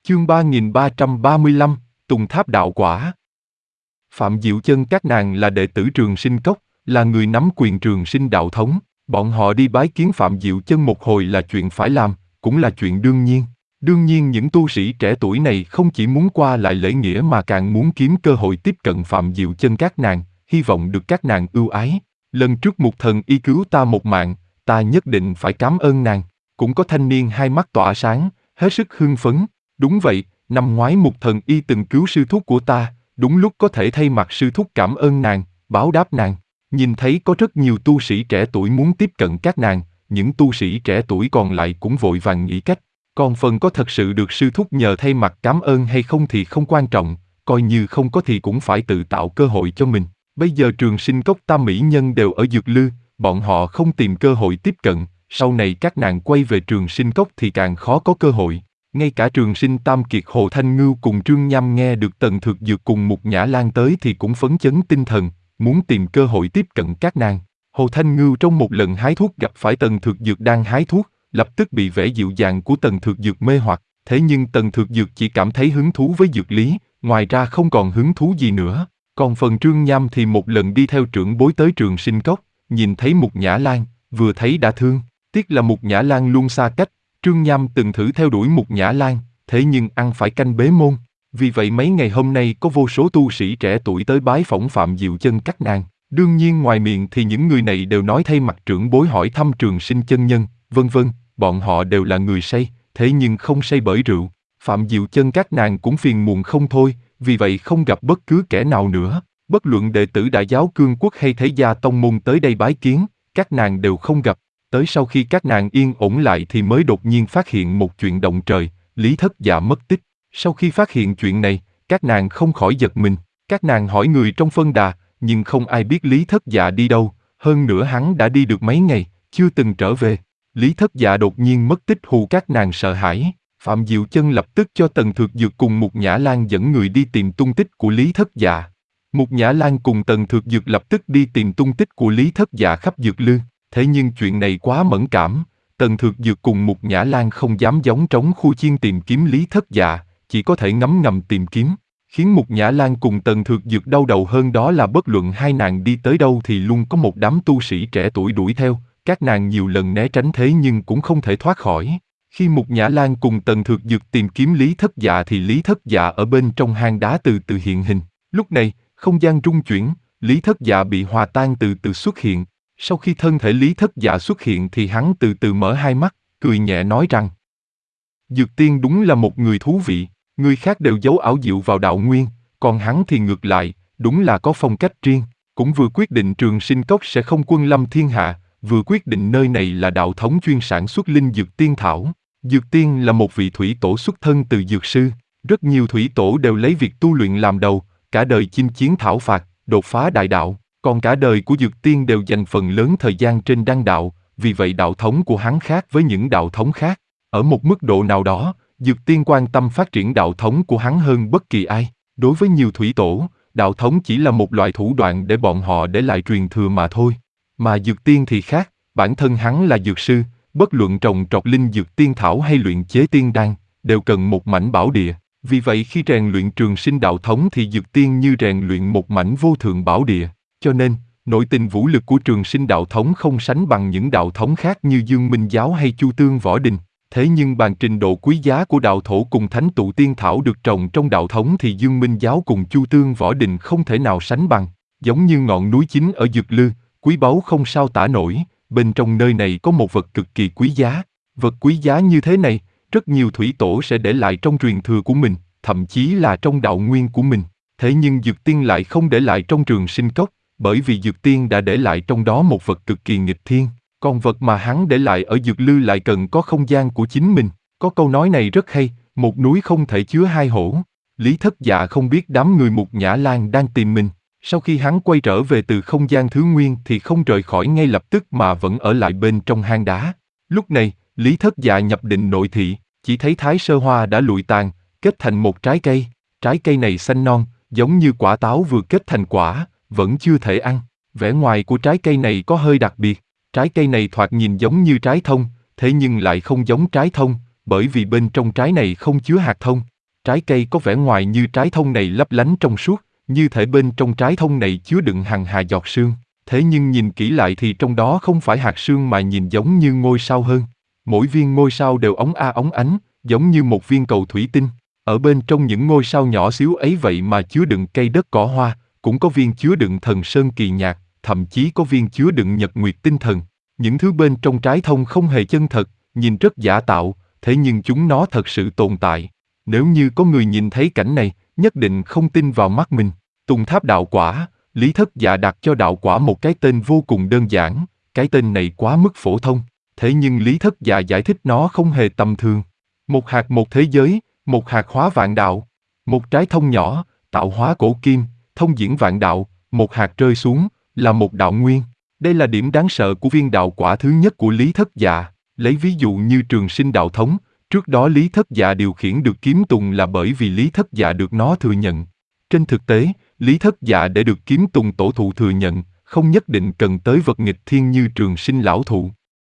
Chương 3335, Tùng Tháp Đạo Quả. Phạm Diệu Chân các nàng là đệ tử Trường Sinh Cốc, là người nắm quyền Trường Sinh đạo thống. Bọn họ đi bái kiến Phạm Diệu Chân một hồi là chuyện phải làm, cũng là chuyện đương nhiên. Đương nhiên những tu sĩ trẻ tuổi này không chỉ muốn qua lại lễ nghĩa mà càng muốn kiếm cơ hội tiếp cận Phạm Diệu Chân các nàng, hy vọng được các nàng ưu ái. Lần trước Mục Thần Y cứu ta một mạng, ta nhất định phải cảm ơn nàng. Cũng có thanh niên hai mắt tỏa sáng, hết sức hưng phấn. Đúng vậy, năm ngoái Mục Thần Y từng cứu sư thúc của ta, đúng lúc có thể thay mặt sư thúc cảm ơn nàng, báo đáp nàng. Nhìn thấy có rất nhiều tu sĩ trẻ tuổi muốn tiếp cận các nàng, những tu sĩ trẻ tuổi còn lại cũng vội vàng nghĩ cách. Còn phần có thật sự được sư thúc nhờ thay mặt cảm ơn hay không thì không quan trọng, coi như không có thì cũng phải tự tạo cơ hội cho mình. Bây giờ Trường Sinh Cốc tam mỹ nhân đều ở Dược Lư, bọn họ không tìm cơ hội tiếp cận, sau này các nàng quay về Trường Sinh Cốc thì càng khó có cơ hội. Ngay cả Trường Sinh Tam Kiệt Hồ Thanh Ngưu cùng Trương Nham nghe được Tần Thược Dược cùng Mục Nhã Lan tới thì cũng phấn chấn tinh thần, muốn tìm cơ hội tiếp cận các nàng. Hồ Thanh Ngưu trong một lần hái thuốc gặp phải Tần Thược Dược đang hái thuốc, lập tức bị vẻ dịu dàng của Tần Thược Dược mê hoặc, thế nhưng Tần Thược Dược chỉ cảm thấy hứng thú với dược lý, ngoài ra không còn hứng thú gì nữa. Còn phần Trương Nham thì một lần đi theo trưởng bối tới Trường Sinh Cốc, nhìn thấy Mục Nhã Lan, vừa thấy đã thương, tiếc là Mục Nhã Lan luôn xa cách. Trương Nham từng thử theo đuổi Mục Nhã Lan, thế nhưng ăn phải canh bế môn. Vì vậy mấy ngày hôm nay có vô số tu sĩ trẻ tuổi tới bái phỏng Phạm Diệu Chân các nàng. Đương nhiên ngoài miệng thì những người này đều nói thay mặt trưởng bối hỏi thăm Trường Sinh chân nhân, vân vân. Bọn họ đều là người say, thế nhưng không say bởi rượu. Phạm Diệu Chân các nàng cũng phiền muộn không thôi, vì vậy không gặp bất cứ kẻ nào nữa. Bất luận đệ tử Đại Giáo Cương Quốc hay Thế Gia Tông Môn tới đây bái kiến, các nàng đều không gặp. Tới sau khi các nàng yên ổn lại thì mới đột nhiên phát hiện một chuyện động trời, Lý Thất Dạ mất tích. Sau khi phát hiện chuyện này, các nàng không khỏi giật mình. Các nàng hỏi người trong phân đà, nhưng không ai biết Lý Thất Dạ đi đâu, hơn nữa hắn đã đi được mấy ngày, chưa từng trở về. Lý Thất Dạ đột nhiên mất tích hù các nàng sợ hãi. Phạm Diệu Chân lập tức cho Tần Thược Dược cùng Mục Nhã Lan dẫn người đi tìm tung tích của Lý Thất Dạ. Mục Nhã Lan cùng Tần Thược Dược lập tức đi tìm tung tích của Lý Thất Dạ khắp Dược Lư. Thế nhưng chuyện này quá mẫn cảm, Tần Thược Dược cùng Mục Nhã Lan không dám gióng trống khu chiên tìm kiếm Lý Thất Dạ, chỉ có thể ngấm ngầm tìm kiếm. Khiến Mục Nhã Lan cùng Tần Thược Dược đau đầu hơn đó là bất luận hai nàng đi tới đâu thì luôn có một đám tu sĩ trẻ tuổi đuổi theo, các nàng nhiều lần né tránh thế nhưng cũng không thể thoát khỏi. Khi Mục Nhã Lan cùng Tần Thược Dược tìm kiếm Lý Thất Dạ thì Lý Thất Dạ ở bên trong hang đá từ từ hiện hình. Lúc này, không gian rung chuyển, Lý Thất Dạ bị hòa tan từ từ xuất hiện. Sau khi thân thể Lý Thất Dạ xuất hiện thì hắn từ từ mở hai mắt, cười nhẹ nói rằng: Dược Tiên đúng là một người thú vị, người khác đều giấu ảo diệu vào đạo nguyên, còn hắn thì ngược lại, đúng là có phong cách riêng, cũng vừa quyết định Trường Sinh Cốc sẽ không quân lâm thiên hạ, vừa quyết định nơi này là đạo thống chuyên sản xuất linh dược tiên thảo. Dược Tiên là một vị thủy tổ xuất thân từ dược sư, rất nhiều thủy tổ đều lấy việc tu luyện làm đầu, cả đời chinh chiến thảo phạt, đột phá đại đạo. Còn cả đời của Dược Tiên đều dành phần lớn thời gian trên đan đạo, vì vậy đạo thống của hắn khác với những đạo thống khác. Ở một mức độ nào đó, Dược Tiên quan tâm phát triển đạo thống của hắn hơn bất kỳ ai. Đối với nhiều thủy tổ, đạo thống chỉ là một loại thủ đoạn để bọn họ để lại truyền thừa mà thôi. Mà Dược Tiên thì khác, bản thân hắn là dược sư, bất luận trồng trọt linh dược tiên thảo hay luyện chế tiên đan, đều cần một mảnh bảo địa. Vì vậy khi rèn luyện Trường Sinh đạo thống thì Dược Tiên như rèn luyện một mảnh vô thượng bảo địa. Cho nên, nội tình vũ lực của Trường Sinh đạo thống không sánh bằng những đạo thống khác như Dương Minh giáo hay Chu Tương Võ Đình. Thế nhưng bàn trình độ quý giá của đạo thổ cùng thánh tụ tiên thảo được trồng trong đạo thống thì Dương Minh giáo cùng Chu Tương Võ Đình không thể nào sánh bằng. Giống như ngọn núi chính ở Dược Lư, quý báu không sao tả nổi, bên trong nơi này có một vật cực kỳ quý giá. Vật quý giá như thế này, rất nhiều thủy tổ sẽ để lại trong truyền thừa của mình, thậm chí là trong đạo nguyên của mình. Thế nhưng Dược Tiên lại không để lại trong Trường Sinh Cốc, bởi vì Dược Tiên đã để lại trong đó một vật cực kỳ nghịch thiên, còn vật mà hắn để lại ở Dược Lư lại cần có không gian của chính mình. Có câu nói này rất hay, một núi không thể chứa hai hổ. Lý Thất Dạ không biết đám người Mục Nhã Lan đang tìm mình. Sau khi hắn quay trở về từ không gian thứ nguyên thì không rời khỏi ngay lập tức mà vẫn ở lại bên trong hang đá. Lúc này, Lý Thất Dạ nhập định nội thị, chỉ thấy Thái Sơ Hoa đã lụi tàn, kết thành một trái cây. Trái cây này xanh non, giống như quả táo vừa kết thành quả, vẫn chưa thể ăn. Vẻ ngoài của trái cây này có hơi đặc biệt. Trái cây này thoạt nhìn giống như trái thông, thế nhưng lại không giống trái thông, bởi vì bên trong trái này không chứa hạt thông. Trái cây có vẻ ngoài như trái thông này lấp lánh trong suốt, như thể bên trong trái thông này chứa đựng hằng hà giọt sương. Thế nhưng nhìn kỹ lại thì trong đó không phải hạt sương mà nhìn giống như ngôi sao hơn. Mỗi viên ngôi sao đều óng ánh, giống như một viên cầu thủy tinh. Ở bên trong những ngôi sao nhỏ xíu ấy vậy mà chứa đựng cây đất cỏ hoa, cũng có viên chứa đựng thần sơn kỳ nhạc, thậm chí có viên chứa đựng nhật nguyệt tinh thần. Những thứ bên trong trái thông không hề chân thật, nhìn rất giả tạo, thế nhưng chúng nó thật sự tồn tại. Nếu như có người nhìn thấy cảnh này, nhất định không tin vào mắt mình. Tùng tháp đạo quả, Lý Thất Dạ đặt cho đạo quả một cái tên vô cùng đơn giản, cái tên này quá mức phổ thông. Thế nhưng Lý Thất Dạ giải thích nó không hề tầm thường. Một hạt một thế giới, một hạt hóa vạn đạo. Một trái thông nhỏ, tạo hóa cổ kim, thông diễn vạn đạo, một hạt rơi xuống, là một đạo nguyên. Đây là điểm đáng sợ của viên đạo quả thứ nhất của Lý Thất Dạ. Lấy ví dụ như Trường Sinh đạo thống, trước đó Lý Thất Dạ điều khiển được kiếm tùng là bởi vì Lý Thất Dạ được nó thừa nhận. Trên thực tế, Lý Thất Dạ để được kiếm tùng tổ thụ thừa nhận, không nhất định cần tới vật nghịch thiên như Trường Sinh lão thụ.